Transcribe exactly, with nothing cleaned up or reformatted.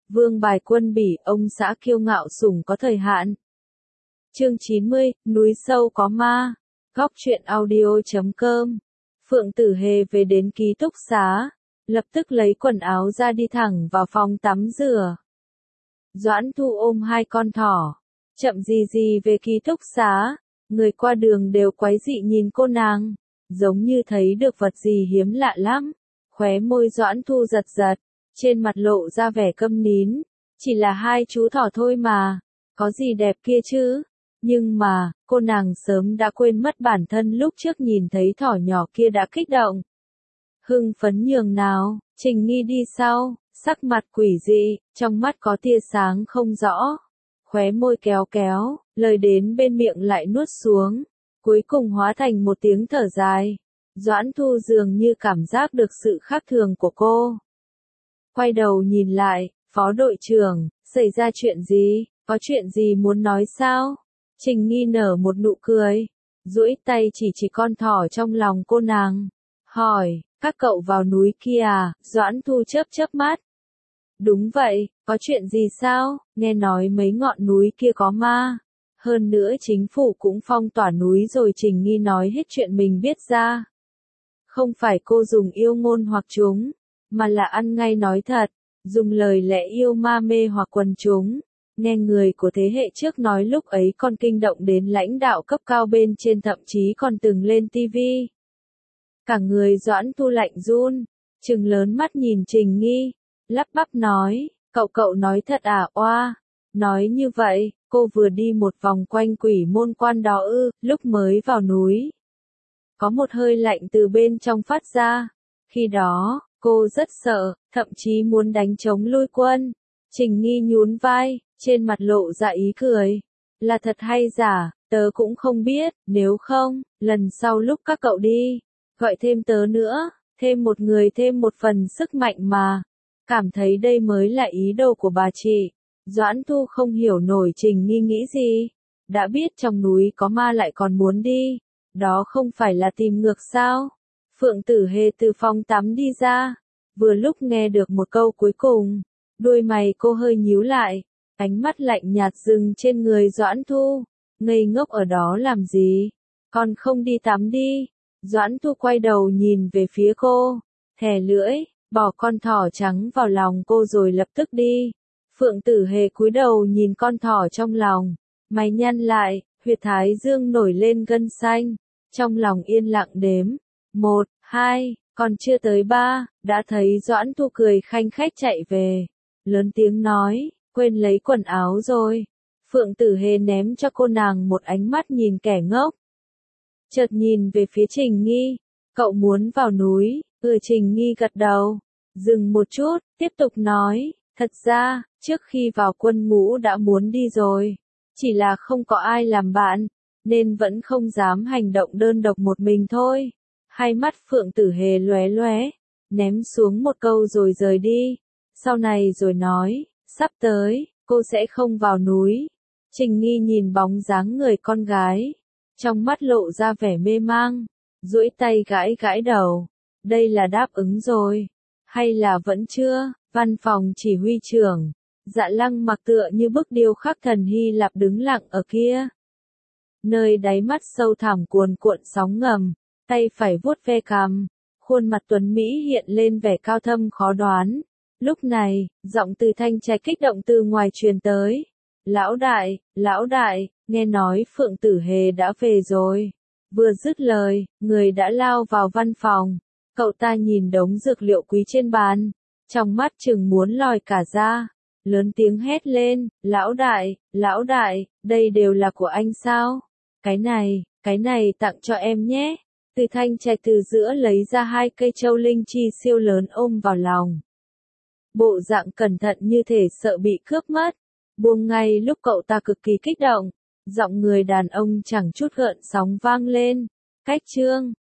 Vương bài quân bỉ, ông xã kiêu ngạo sủng có thời hạn. Chương chín mươi, núi sâu có ma. Góc truyện audio chấm com. Phượng Tử Hề về đến ký túc xá, lập tức lấy quần áo ra đi thẳng vào phòng tắm rửa. Doãn Thu ôm hai con thỏ, chậm gì gì về ký túc xá, người qua đường đều quái dị nhìn cô nàng, giống như thấy được vật gì hiếm lạ lắm. Khóe môi Doãn Thu giật giật, trên mặt lộ ra vẻ câm nín, chỉ là hai chú thỏ thôi mà, có gì đẹp kia chứ. Nhưng mà, cô nàng sớm đã quên mất bản thân lúc trước nhìn thấy thỏ nhỏ kia đã kích động. Hưng phấn nhường nào, Trình Nghi đi sau, sắc mặt quỷ dị, trong mắt có tia sáng không rõ. Khóe môi kéo kéo, lời đến bên miệng lại nuốt xuống, cuối cùng hóa thành một tiếng thở dài. Doãn Thu dường như cảm giác được sự khác thường của cô. Quay đầu nhìn lại, phó đội trưởng, xảy ra chuyện gì, có chuyện gì muốn nói sao? Trình Nghi nở một nụ cười, duỗi tay chỉ chỉ con thỏ trong lòng cô nàng, hỏi, các cậu vào núi kia à? Doãn Thu chớp chớp mắt. Đúng vậy, có chuyện gì sao? Nghe nói mấy ngọn núi kia có ma. Hơn nữa chính phủ cũng phong tỏa núi rồi. Trình Nghi nói hết chuyện mình biết ra. Không phải cô dùng yêu ngôn hoặc chúng, mà là ăn ngay nói thật, dùng lời lẽ yêu ma mê hoặc quần chúng. Nghe người của thế hệ trước nói lúc ấy còn kinh động đến lãnh đạo cấp cao bên trên, thậm chí còn từng lên ti vi. Cả người Doãn Thu lạnh run, trừng lớn mắt nhìn Trình Nghi, lắp bắp nói, cậu cậu nói thật à? Oa, nói như vậy, cô vừa đi một vòng quanh quỷ môn quan đó ư? Lúc mới vào núi, có một hơi lạnh từ bên trong phát ra, khi đó, cô rất sợ, thậm chí muốn đánh trống lui quân. Trình Nghi nhún vai, trên mặt lộ ra ý cười, là thật hay giả, tớ cũng không biết, nếu không, lần sau lúc các cậu đi, gọi thêm tớ nữa, thêm một người thêm một phần sức mạnh mà. Cảm thấy đây mới là ý đồ của bà chị. Doãn Thu không hiểu nổi Trình Nghi nghĩ gì, đã biết trong núi có ma lại còn muốn đi, đó không phải là tìm ngược sao? Phượng Tử Hề từ phòng tắm đi ra, vừa lúc nghe được một câu cuối cùng, đuôi mày cô hơi nhíu lại, ánh mắt lạnh nhạt dừng trên người Doãn Thu, ngây ngốc ở đó làm gì? Còn không đi tắm đi. Doãn Thu quay đầu nhìn về phía cô, thè lưỡi, bỏ con thỏ trắng vào lòng cô rồi lập tức đi. Phượng Tử Hề cúi đầu nhìn con thỏ trong lòng, mày nhăn lại, huyệt thái dương nổi lên gân xanh, trong lòng yên lặng đếm, một, hai, còn chưa tới ba, đã thấy Doãn Thu cười khanh khách chạy về, lớn tiếng nói, quên lấy quần áo rồi. Phượng Tử Hề ném cho cô nàng một ánh mắt nhìn kẻ ngốc. Chợt nhìn về phía Trình Nghi, cậu muốn vào núi? Ừ. Trình Nghi gật đầu, dừng một chút, tiếp tục nói, thật ra, trước khi vào quân ngũ đã muốn đi rồi, chỉ là không có ai làm bạn, nên vẫn không dám hành động đơn độc một mình thôi. Hai mắt Phượng Tử Hề lóe lóe, ném xuống một câu rồi rời đi, sau này rồi nói, sắp tới, cô sẽ không vào núi. Trình Nghi nhìn bóng dáng người con gái, trong mắt lộ ra vẻ mê mang, duỗi tay gãi gãi đầu, đây là đáp ứng rồi, hay là vẫn chưa? Văn phòng chỉ huy trưởng, Dạ Lăng mặc tựa như bức điêu khắc thần Hy Lạp đứng lặng ở kia. Nơi đáy mắt sâu thẳm cuồn cuộn sóng ngầm, tay phải vuốt ve cằm, khuôn mặt tuấn Mỹ hiện lên vẻ cao thâm khó đoán. Lúc này, giọng từ Thanh Trạch kích động từ ngoài truyền tới. Lão đại, lão đại, nghe nói Phượng Tử Hề đã về rồi. Vừa dứt lời, người đã lao vào văn phòng. Cậu ta nhìn đống dược liệu quý trên bàn, trong mắt chừng muốn lòi cả ra, lớn tiếng hét lên, lão đại, lão đại, đây đều là của anh sao? Cái này, cái này tặng cho em nhé. Từ Thanh Trạch từ giữa lấy ra hai cây châu linh chi siêu lớn ôm vào lòng. Bộ dạng cẩn thận như thể sợ bị cướp mất. Buông ngay lúc cậu ta cực kỳ kích động, giọng người đàn ông chẳng chút gợn sóng vang lên. Cách chương,